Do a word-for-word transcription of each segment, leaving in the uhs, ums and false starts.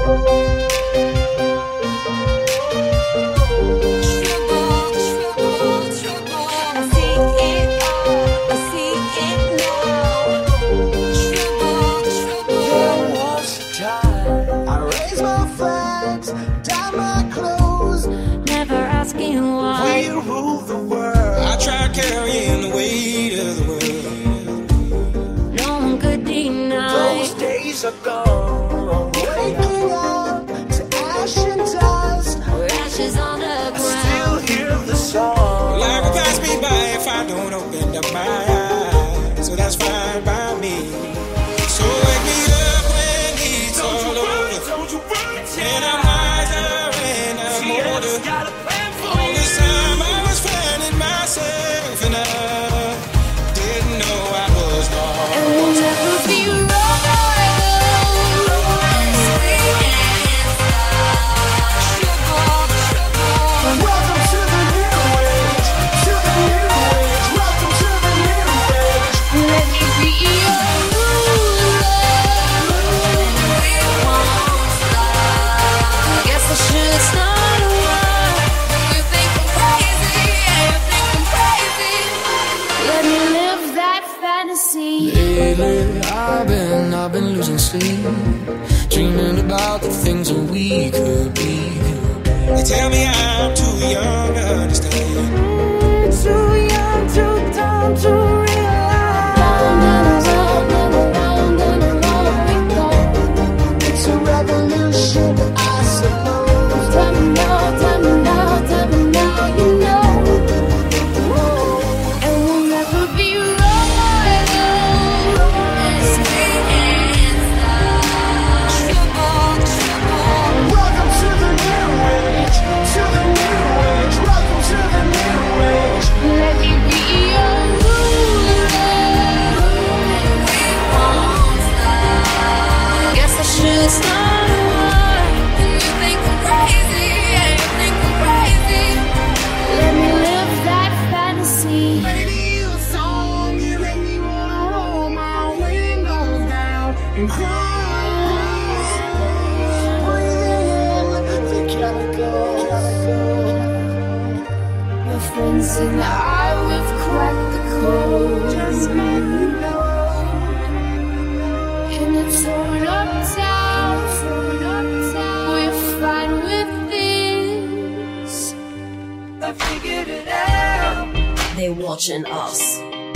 Watching us.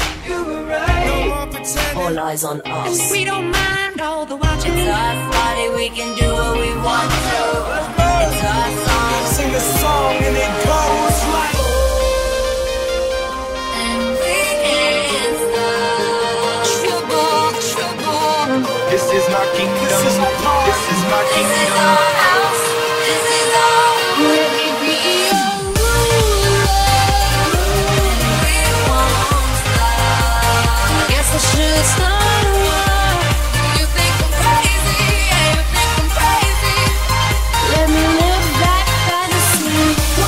All eyes on us. We don't mind all the watching. It's our party, we can do what we want to. It's our song. Sing a song and it goes like. And we can't stop. Trouble, trouble. This is my kingdom. This is my part. This is my kingdom. This is our house. This is our. Let me be your. I should start a war. You think I'm crazy, yeah, you think I'm crazy. Let me live that fantasy.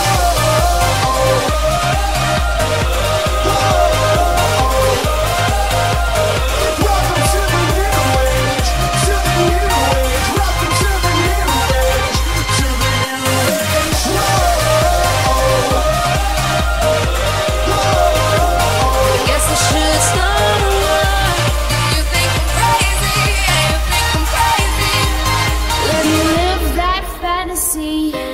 Welcome to the new age, to the new age. Welcome to the new age, to the new age. I guess I should start a war. See